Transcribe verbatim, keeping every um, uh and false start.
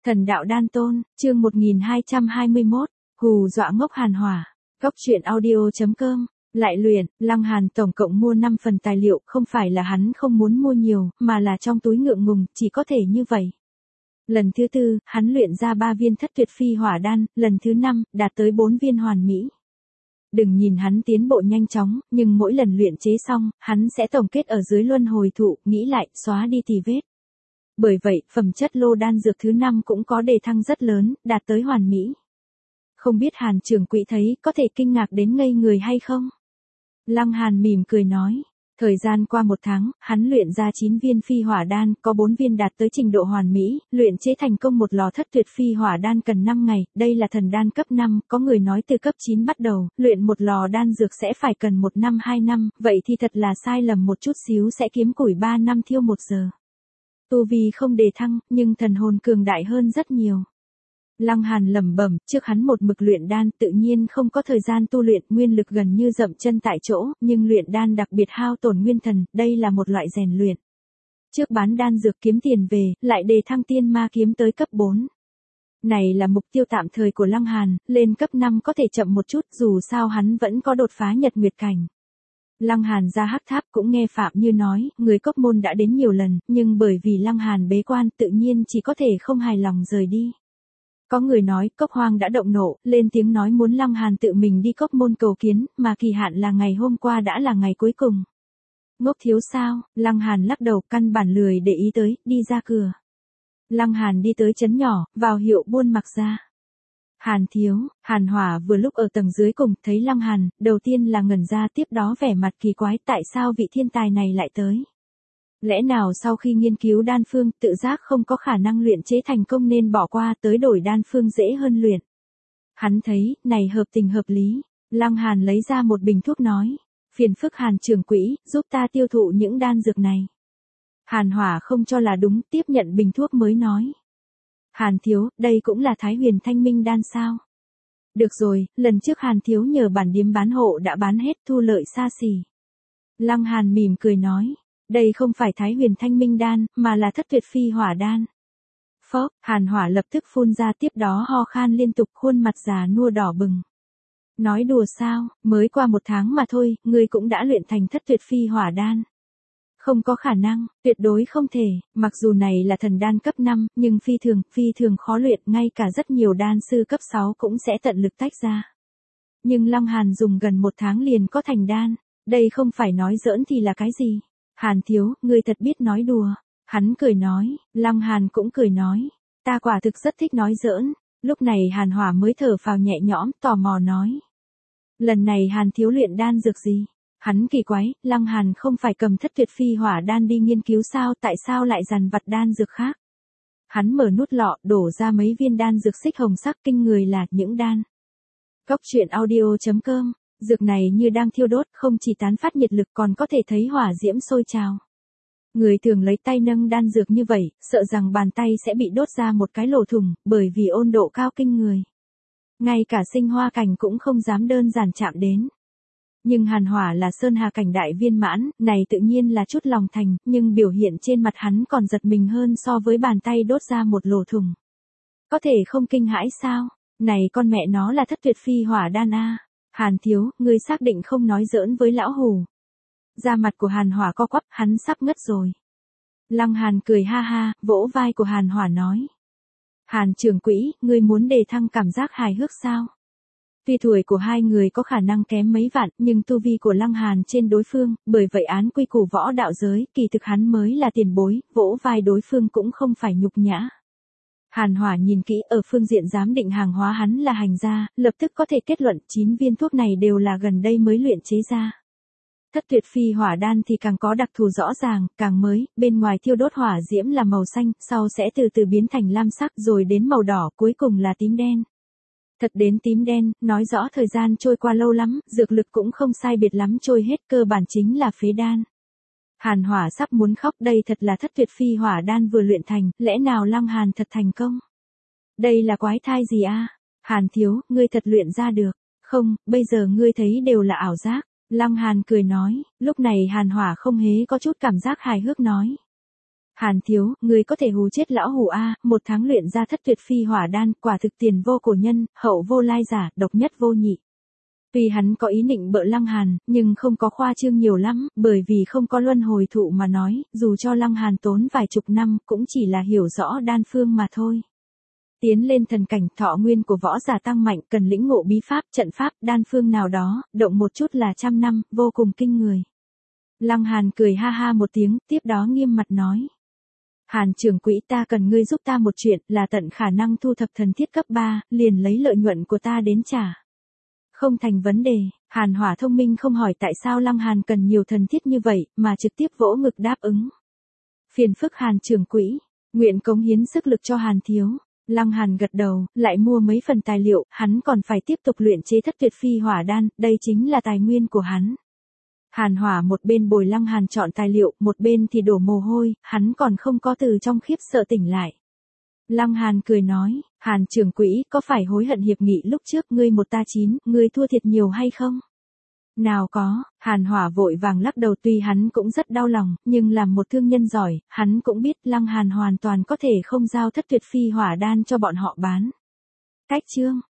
Thần đạo đan tôn, chương một nghìn hai trăm hai mươi mốt, hù dọa ngốc Hàn Hỏa. Cốc truyện audio chấm com. Lại luyện, Lăng Hàn tổng cộng mua năm phần tài liệu, không phải là hắn không muốn mua nhiều, mà là trong túi ngượng ngùng, chỉ có thể như vậy. Lần thứ tư, hắn luyện ra ba viên thất tuyệt phi hỏa đan, lần thứ năm, đạt tới bốn viên hoàn mỹ. Đừng nhìn hắn tiến bộ nhanh chóng, nhưng mỗi lần luyện chế xong, hắn sẽ tổng kết ở dưới luân hồi thụ, nghĩ lại, xóa đi tì vết. Bởi vậy, phẩm chất lô đan dược thứ năm cũng có đề thăng rất lớn, đạt tới hoàn mỹ. Không biết Hàn trưởng quỹ thấy có thể kinh ngạc đến ngây người hay không? Lăng Hàn mỉm cười nói. Thời gian qua một tháng, hắn luyện ra chín viên phi hỏa đan, có bốn viên đạt tới trình độ hoàn mỹ, luyện chế thành công một lò thất tuyệt phi hỏa đan cần năm ngày, đây là thần đan cấp năm, có người nói từ cấp chín bắt đầu, luyện một lò đan dược sẽ phải cần một năm hai năm, vậy thì thật là sai lầm một chút xíu sẽ kiếm củi ba năm thiêu một giờ. Tu vi không đề thăng, nhưng thần hồn cường đại hơn rất nhiều. Lăng Hàn lẩm bẩm, trước hắn một mực luyện đan, tự nhiên không có thời gian tu luyện, nguyên lực gần như dậm chân tại chỗ, nhưng luyện đan đặc biệt hao tổn nguyên thần, đây là một loại rèn luyện. Trước bán đan dược kiếm tiền về, lại đề thăng tiên ma kiếm tới cấp bốn. Này là mục tiêu tạm thời của Lăng Hàn, lên cấp năm có thể chậm một chút, dù sao hắn vẫn có đột phá nhật nguyệt cảnh. Lăng Hàn ra hắc tháp cũng nghe Phạm Như nói, người Cốc Môn đã đến nhiều lần, nhưng bởi vì Lăng Hàn bế quan tự nhiên chỉ có thể không hài lòng rời đi. Có người nói Cốc Hoang đã động nộ, lên tiếng nói muốn Lăng Hàn tự mình đi Cốc Môn cầu kiến, mà kỳ hạn là ngày hôm qua đã là ngày cuối cùng. Ngốc thiếu sao, Lăng Hàn lắc đầu căn bản lười để ý tới, đi ra cửa. Lăng Hàn đi tới trấn nhỏ, vào hiệu buôn mặc ra. Hàn thiếu, Hàn Hỏa vừa lúc ở tầng dưới cùng, thấy Lăng Hàn, đầu tiên là ngẩn ra, tiếp đó vẻ mặt kỳ quái, tại sao vị thiên tài này lại tới? Lẽ nào sau khi nghiên cứu đan phương, tự giác không có khả năng luyện chế thành công nên bỏ qua tới đổi đan phương dễ hơn luyện? Hắn thấy, này hợp tình hợp lý. Lăng Hàn lấy ra một bình thuốc nói, phiền phức Hàn trưởng quỹ, giúp ta tiêu thụ những đan dược này. Hàn Hỏa không cho là đúng, tiếp nhận bình thuốc mới nói. Hàn thiếu, đây cũng là Thái Huyền Thanh Minh đan sao? Được rồi, lần trước Hàn thiếu nhờ bản điếm bán hộ đã bán hết, thu lợi xa xỉ. Lăng Hàn mỉm cười nói, đây không phải Thái Huyền Thanh Minh đan, mà là thất tuyệt phi hỏa đan. Phốc, Hàn Hỏa lập tức phun ra, tiếp đó ho khan liên tục, khuôn mặt già nua đỏ bừng. Nói đùa sao, mới qua một tháng mà thôi, ngươi cũng đã luyện thành thất tuyệt phi hỏa đan. Không có khả năng, tuyệt đối không thể, mặc dù này là thần đan cấp năm, nhưng phi thường, phi thường khó luyện, ngay cả rất nhiều đan sư cấp sáu cũng sẽ tận lực tách ra. Nhưng Lăng Hàn dùng gần một tháng liền có thành đan, đây không phải nói giỡn thì là cái gì? Hàn thiếu, ngươi thật biết nói đùa. Hắn cười nói, Lăng Hàn cũng cười nói, ta quả thực rất thích nói giỡn. Lúc này Hàn Hỏa mới thở phào nhẹ nhõm, tò mò nói. Lần này Hàn thiếu luyện đan dược gì? Hắn kỳ quái, Lăng Hàn không phải cầm thất tuyệt phi hỏa đan đi nghiên cứu sao, tại sao lại dằn vặt đan dược khác? Hắn mở nút lọ, đổ ra mấy viên đan dược xích hồng sắc, kinh người là những đan. Cốc truyện audio chấm com, dược này như đang thiêu đốt, không chỉ tán phát nhiệt lực còn có thể thấy hỏa diễm sôi trào. Người thường lấy tay nâng đan dược như vậy, sợ rằng bàn tay sẽ bị đốt ra một cái lỗ thủng, bởi vì ôn độ cao kinh người. Ngay cả sinh hoa cảnh cũng không dám đơn giản chạm đến. Nhưng Hàn Hỏa là sơn hà cảnh đại viên mãn, này tự nhiên là chút lòng thành, nhưng biểu hiện trên mặt hắn còn giật mình hơn so với bàn tay đốt ra một lỗ thủng. Có thể không kinh hãi sao? Này con mẹ nó là thất tuyệt phi hỏa đan a. Hàn thiếu, ngươi xác định không nói giỡn với lão hù? Da mặt của Hàn Hỏa co quắp, hắn sắp ngất rồi. Lăng Hàn cười ha ha, vỗ vai của Hàn Hỏa nói. Hàn trưởng quỹ, ngươi muốn đề thăng cảm giác hài hước sao? Tuy tuổi của hai người có khả năng kém mấy vạn, nhưng tu vi của Lăng Hàn trên đối phương, bởi vậy án quy củ võ đạo giới, kỳ thực hắn mới là tiền bối, vỗ vai đối phương cũng không phải nhục nhã. Hàn Hỏa nhìn kỹ ở phương diện giám định hàng hóa hắn là hành gia, lập tức có thể kết luận chín viên thuốc này đều là gần đây mới luyện chế ra. Thất tuyệt phi hỏa đan thì càng có đặc thù rõ ràng, càng mới, bên ngoài thiêu đốt hỏa diễm là màu xanh, sau sẽ từ từ biến thành lam sắc rồi đến màu đỏ, cuối cùng là tím đen. Thật đến tím đen, nói rõ thời gian trôi qua lâu lắm, dược lực cũng không sai biệt lắm trôi hết, cơ bản chính là phế đan. Hàn Hỏa sắp muốn khóc, đây thật là thất tuyệt phi hỏa đan vừa luyện thành, lẽ nào Lăng Hàn thật thành công? Đây là quái thai gì a? Hàn thiếu, ngươi thật luyện ra được. Không, bây giờ ngươi thấy đều là ảo giác. Lăng Hàn cười nói, lúc này Hàn Hỏa không hề có chút cảm giác hài hước nói. Hàn thiếu, người có thể hù chết lão hù a, một tháng luyện ra thất tuyệt phi hỏa đan, quả thực tiền vô cổ nhân, hậu vô lai giả, độc nhất vô nhị. Tuy hắn có ý định bợ Lăng Hàn, nhưng không có khoa trương nhiều lắm, bởi vì không có luân hồi thụ mà nói, dù cho Lăng Hàn tốn vài chục năm, cũng chỉ là hiểu rõ đan phương mà thôi. Tiến lên thần cảnh, thọ nguyên của võ giả tăng mạnh, cần lĩnh ngộ bí pháp, trận pháp, đan phương nào đó, động một chút là trăm năm, vô cùng kinh người. Lăng Hàn cười ha ha một tiếng, tiếp đó nghiêm mặt nói. Hàn trưởng quỹ, ta cần ngươi giúp ta một chuyện, là tận khả năng thu thập thần thiết cấp ba, liền lấy lợi nhuận của ta đến trả. Không thành vấn đề. Hàn Hỏa thông minh không hỏi tại sao Lăng Hàn cần nhiều thần thiết như vậy, mà trực tiếp vỗ ngực đáp ứng. Phiền phức Hàn trưởng quỹ, nguyện cống hiến sức lực cho Hàn thiếu. Lăng Hàn gật đầu, lại mua mấy phần tài liệu, hắn còn phải tiếp tục luyện chế thất tuyệt phi hỏa đan, đây chính là tài nguyên của hắn. Hàn Hỏa một bên bồi Lăng Hàn chọn tài liệu, một bên thì đổ mồ hôi, hắn còn không có từ trong khiếp sợ tỉnh lại. Lăng Hàn cười nói, Hàn trưởng quỹ, có phải hối hận hiệp nghị lúc trước ngươi một ta chín, ngươi thua thiệt nhiều hay không? Nào có, Hàn Hỏa vội vàng lắc đầu, tuy hắn cũng rất đau lòng, nhưng làm một thương nhân giỏi, hắn cũng biết Lăng Hàn hoàn toàn có thể không giao thất tuyệt phi hỏa đan cho bọn họ bán. Cách chương